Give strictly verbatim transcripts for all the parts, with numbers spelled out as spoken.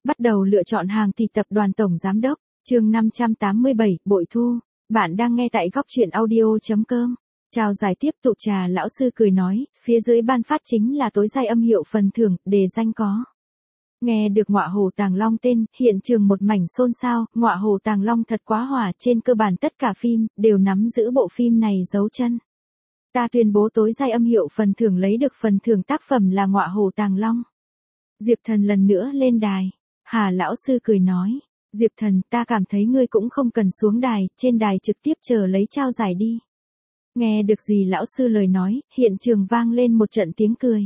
Bắt đầu lựa chọn hàng thì tập đoàn tổng giám đốc, chương năm trăm tám mươi bảy, bội thu. Bạn đang nghe tại góc truyện audio.com. Chào giải tiếp tục trà lão sư cười nói, phía dưới ban phát chính là tối giai âm hiệu phần thưởng, đề danh có. Nghe được ngọa hổ tàng long tên, hiện trường một mảnh xôn xao, ngọa hổ tàng long thật quá hỏa, trên cơ bản tất cả phim, đều nắm giữ bộ phim này dấu chân. Ta tuyên bố tối giai âm hiệu phần thưởng lấy được phần thưởng tác phẩm là ngọa hổ tàng long. Diệp Thần lần nữa lên đài. Hà lão sư cười nói, Diệp Thần, ta cảm thấy ngươi cũng không cần xuống đài, trên đài trực tiếp chờ lấy trao giải đi. Nghe được gì lão sư lời nói, hiện trường vang lên một trận tiếng cười.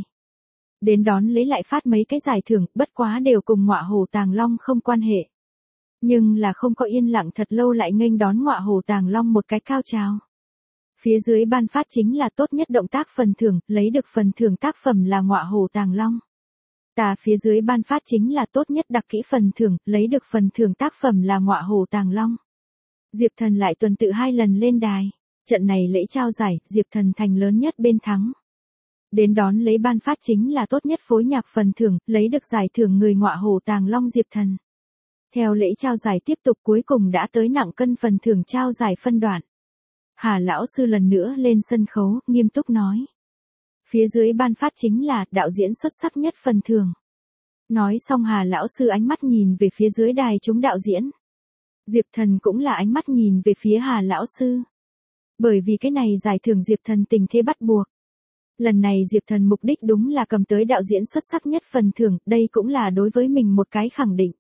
Đến đón lấy lại phát mấy cái giải thưởng, bất quá đều cùng ngọa hổ tàng long không quan hệ. Nhưng là không có yên lặng thật lâu lại nghênh đón ngọa hổ tàng long một cái cao trào. Phía dưới ban phát chính là tốt nhất động tác phần thưởng, lấy được phần thưởng tác phẩm là ngọa hổ tàng long. Ta phía dưới ban phát chính là tốt nhất đặc kỹ phần thưởng, lấy được phần thưởng tác phẩm là ngọa hổ tàng long. Diệp Thần lại tuần tự hai lần lên đài. Trận này lễ trao giải, Diệp Thần thành lớn nhất bên thắng. Đến đón lấy ban phát chính là tốt nhất phối nhạc phần thưởng, lấy được giải thưởng người ngọa hổ tàng long Diệp Thần. Theo lễ trao giải tiếp tục cuối cùng đã tới nặng cân phần thưởng trao giải phân đoạn. Hà lão sư lần nữa lên sân khấu, nghiêm túc nói. Phía dưới ban phát chính là đạo diễn xuất sắc nhất phần thưởng. Nói xong Hà lão sư ánh mắt nhìn về phía dưới đài chúng đạo diễn. Diệp Thần cũng là ánh mắt nhìn về phía Hà lão sư. Bởi vì cái này giải thưởng Diệp Thần tình thế bắt buộc. Lần này Diệp Thần mục đích đúng là cầm tới đạo diễn xuất sắc nhất phần thưởng, đây cũng là đối với mình một cái khẳng định.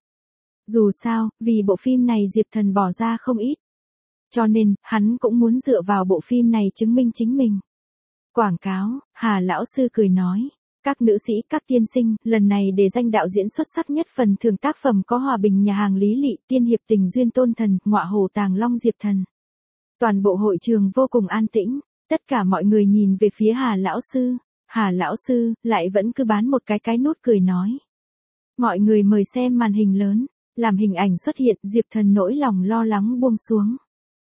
Dù sao, vì bộ phim này Diệp Thần bỏ ra không ít. Cho nên, hắn cũng muốn dựa vào bộ phim này chứng minh chính mình. Quảng cáo, Hà lão sư cười nói, các nữ sĩ, các tiên sinh, lần này đề danh đạo diễn xuất sắc nhất phần thưởng tác phẩm có Hòa Bình Nhà hàng Lý Lị, Tiên hiệp tình duyên tôn thần, ngọa hổ tàng long Diệp Thần. Toàn bộ hội trường vô cùng an tĩnh, tất cả mọi người nhìn về phía Hà lão sư, Hà lão sư lại vẫn cứ bán một cái cái nút cười nói. Mọi người mời xem màn hình lớn, làm hình ảnh xuất hiện, Diệp Thần nỗi lòng lo lắng buông xuống.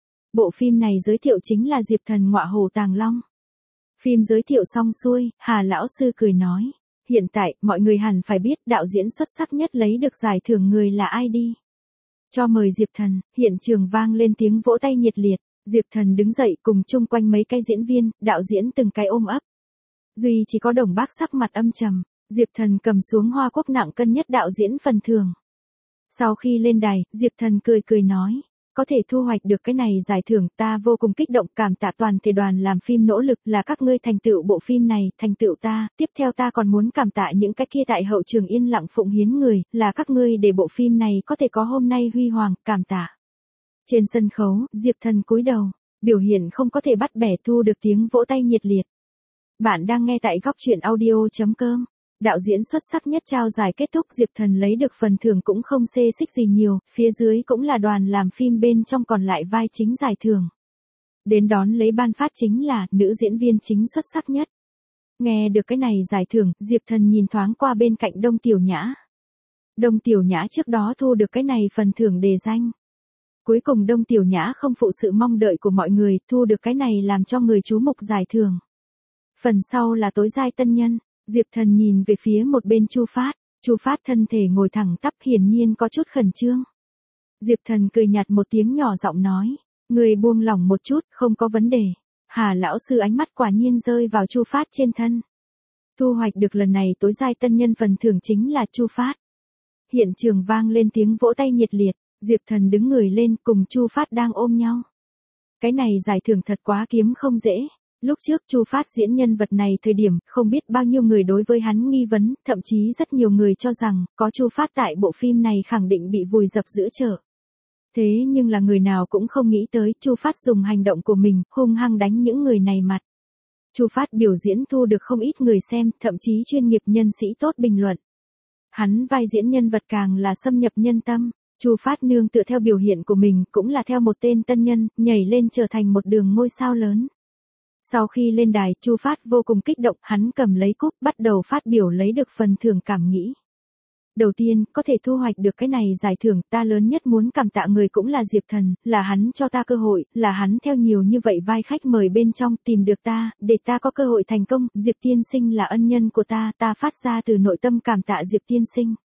Bộ phim này giới thiệu chính là Diệp Thần ngọa hổ tàng long. Phim giới thiệu xong xuôi, Hà lão sư cười nói, hiện tại, mọi người hẳn phải biết đạo diễn xuất sắc nhất lấy được giải thưởng người là ai đi. Cho mời Diệp Thần, hiện trường vang lên tiếng vỗ tay nhiệt liệt, Diệp Thần đứng dậy cùng chung quanh mấy cái diễn viên, đạo diễn từng cái ôm ấp. Duy chỉ có Đồng Bác sắc mặt âm trầm, Diệp Thần cầm xuống Hoa Quốc nặng cân nhất đạo diễn phần thưởng. Sau khi lên đài, Diệp Thần cười cười nói. Có thể thu hoạch được cái này giải thưởng ta vô cùng kích động, cảm tạ toàn thể đoàn làm phim nỗ lực là các ngươi thành tựu bộ phim này, thành tựu ta, tiếp theo ta còn muốn cảm tạ những cái kia tại hậu trường yên lặng phụng hiến người, là các ngươi để bộ phim này có thể có hôm nay huy hoàng, cảm tạ. Trên sân khấu, Diệp Thần cúi đầu, biểu hiện không có thể bắt bẻ thu được tiếng vỗ tay nhiệt liệt. Bạn đang nghe tại góc truyện audio.com. Đạo diễn xuất sắc nhất trao giải kết thúc, Diệp Thần lấy được phần thưởng cũng không xê xích gì nhiều, phía dưới cũng là đoàn làm phim bên trong còn lại vai chính giải thưởng. Đến đón lấy ban phát chính là nữ diễn viên chính xuất sắc nhất. Nghe được cái này giải thưởng, Diệp Thần nhìn thoáng qua bên cạnh Đông Tiểu Nhã. Đông Tiểu Nhã trước đó thu được cái này phần thưởng đề danh. Cuối cùng Đông Tiểu Nhã không phụ sự mong đợi của mọi người, thu được cái này làm cho người chú mục giải thưởng. Phần sau là tối giai tân nhân. Diệp Thần nhìn về phía một bên Chu Phát, Chu Phát thân thể ngồi thẳng tắp hiển nhiên có chút khẩn trương. Diệp Thần cười nhạt một tiếng nhỏ giọng nói, người buông lỏng một chút, không có vấn đề. Hà lão sư ánh mắt quả nhiên rơi vào Chu Phát trên thân. Thu hoạch được lần này tối giai tân nhân phần thưởng chính là Chu Phát. Hiện trường vang lên tiếng vỗ tay nhiệt liệt, Diệp Thần đứng người lên cùng Chu Phát đang ôm nhau. Cái này giải thưởng thật quá kiếm không dễ. Lúc trước Chu Phát diễn nhân vật này thời điểm, không biết bao nhiêu người đối với hắn nghi vấn, thậm chí rất nhiều người cho rằng, có Chu Phát tại bộ phim này khẳng định bị vùi dập giữa chợ. Thế nhưng là người nào cũng không nghĩ tới, Chu Phát dùng hành động của mình, hung hăng đánh những người này mặt. Chu Phát biểu diễn thu được không ít người xem, thậm chí chuyên nghiệp nhân sĩ tốt bình luận. Hắn vai diễn nhân vật càng là xâm nhập nhân tâm. Chu Phát nương tựa theo biểu hiện của mình, cũng là theo một tên tân nhân, nhảy lên trở thành một đường ngôi sao lớn. Sau khi lên đài, Chu Phát vô cùng kích động, hắn cầm lấy cúp, bắt đầu phát biểu lấy được phần thưởng cảm nghĩ. Đầu tiên, có thể thu hoạch được cái này giải thưởng, ta lớn nhất muốn cảm tạ người cũng là Diệp Thần, là hắn cho ta cơ hội, là hắn theo nhiều như vậy vai khách mời bên trong tìm được ta, để ta có cơ hội thành công, Diệp tiên sinh là ân nhân của ta, ta phát ra từ nội tâm cảm tạ Diệp tiên sinh.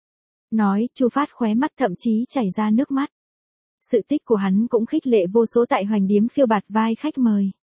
Nói, Chu Phát khóe mắt thậm chí chảy ra nước mắt. Sự tích của hắn cũng khích lệ vô số tại hoành điếm phiêu bạt vai khách mời.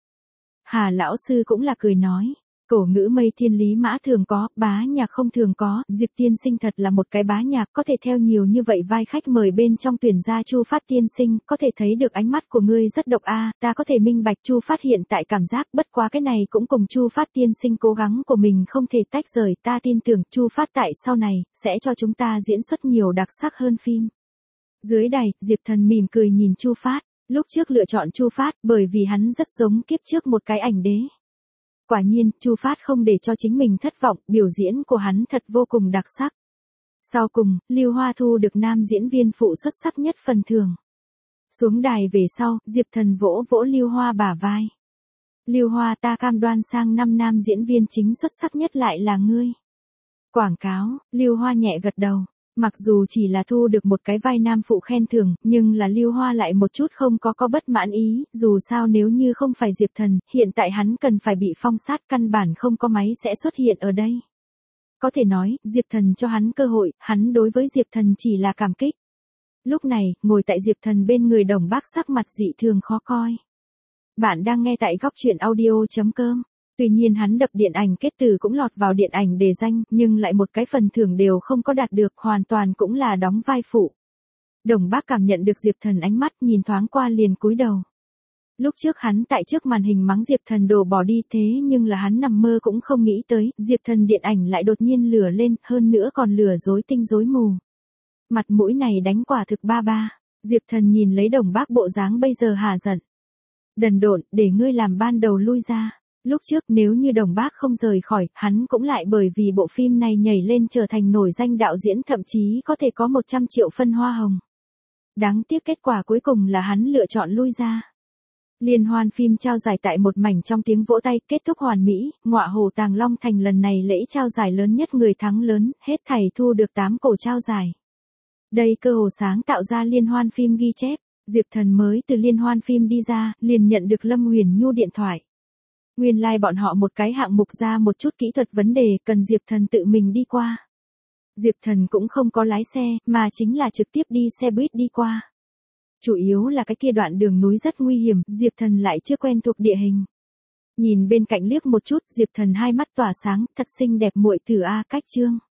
Hà lão sư cũng là cười nói. Cổ ngữ mây thiên lý mã thường có, bá nhạc không thường có, Diệp tiên sinh thật là một cái bá nhạc, có thể theo nhiều như vậy vai khách mời bên trong tuyển gia Chu Phát tiên sinh, có thể thấy được ánh mắt của ngươi rất độc a, ta có thể minh bạch Chu Phát hiện tại cảm giác, bất quá cái này cũng cùng Chu Phát tiên sinh cố gắng của mình không thể tách rời, ta tin tưởng Chu Phát tại sau này sẽ cho chúng ta diễn xuất nhiều đặc sắc hơn phim. Dưới đài, Diệp Thần mỉm cười nhìn Chu Phát, lúc trước lựa chọn Chu Phát bởi vì hắn rất giống kiếp trước một cái ảnh đế. Quả nhiên, Chu Phát không để cho chính mình thất vọng, biểu diễn của hắn thật vô cùng đặc sắc. Sau cùng, Lưu Hoa thu được nam diễn viên phụ xuất sắc nhất phần thưởng. Xuống đài về sau, Diệp Thần vỗ vỗ Lưu Hoa bả vai. Lưu Hoa, ta cam đoan sang năm nam diễn viên chính xuất sắc nhất lại là ngươi. Quảng cáo, Lưu Hoa nhẹ gật đầu. Mặc dù chỉ là thu được một cái vai nam phụ khen thưởng, nhưng là Lưu Hoa lại một chút không có có bất mãn ý, dù sao nếu như không phải Diệp Thần, hiện tại hắn cần phải bị phong sát, căn bản không có máy sẽ xuất hiện ở đây. Có thể nói, Diệp Thần cho hắn cơ hội, hắn đối với Diệp Thần chỉ là cảm kích. Lúc này, ngồi tại Diệp Thần bên người Đồng Bác sắc mặt dị thường khó coi. Bạn đang nghe tại góc truyện audio chấm com. Tuy nhiên hắn đập điện ảnh kết tử cũng lọt vào điện ảnh đề danh, nhưng lại một cái phần thưởng đều không có đạt được, hoàn toàn cũng là đóng vai phụ. Đồng Bác cảm nhận được Diệp Thần ánh mắt, nhìn thoáng qua liền cúi đầu. Lúc trước hắn tại trước màn hình mắng Diệp Thần đồ bỏ đi, thế nhưng là hắn nằm mơ cũng không nghĩ tới, Diệp Thần điện ảnh lại đột nhiên lửa lên, hơn nữa còn lửa rối tinh rối mù. Mặt mũi này đánh quả thực ba ba. Diệp Thần nhìn lấy Đồng Bác bộ dáng bây giờ hả giận. Đần độn, để ngươi làm ban đầu lui ra. Lúc trước nếu như Đồng Bác không rời khỏi, hắn cũng lại bởi vì bộ phim này nhảy lên trở thành nổi danh đạo diễn, thậm chí có thể có một trăm triệu phân hoa hồng. Đáng tiếc kết quả cuối cùng là hắn lựa chọn lui ra. Liên hoan phim trao giải tại một mảnh trong tiếng vỗ tay, kết thúc hoàn mỹ, ngọa hổ Tàng Long Thành lần này lễ trao giải lớn nhất, người thắng lớn, hết thảy thu được tám cổ trao giải. Đây cơ hồ sáng tạo ra liên hoan phim ghi chép, Diệp Thần mới từ liên hoan phim đi ra, liền nhận được Lâm Huyền Nhu điện thoại. Nguyên lai like bọn họ một cái hạng mục ra một chút kỹ thuật vấn đề, cần Diệp Thần tự mình đi qua. Diệp Thần cũng không có lái xe, mà chính là trực tiếp đi xe buýt đi qua. Chủ yếu là cái kia đoạn đường núi rất nguy hiểm, Diệp Thần lại chưa quen thuộc địa hình. Nhìn bên cạnh liếc một chút, Diệp Thần hai mắt tỏa sáng, thật xinh đẹp muội tử a, Cách Chương.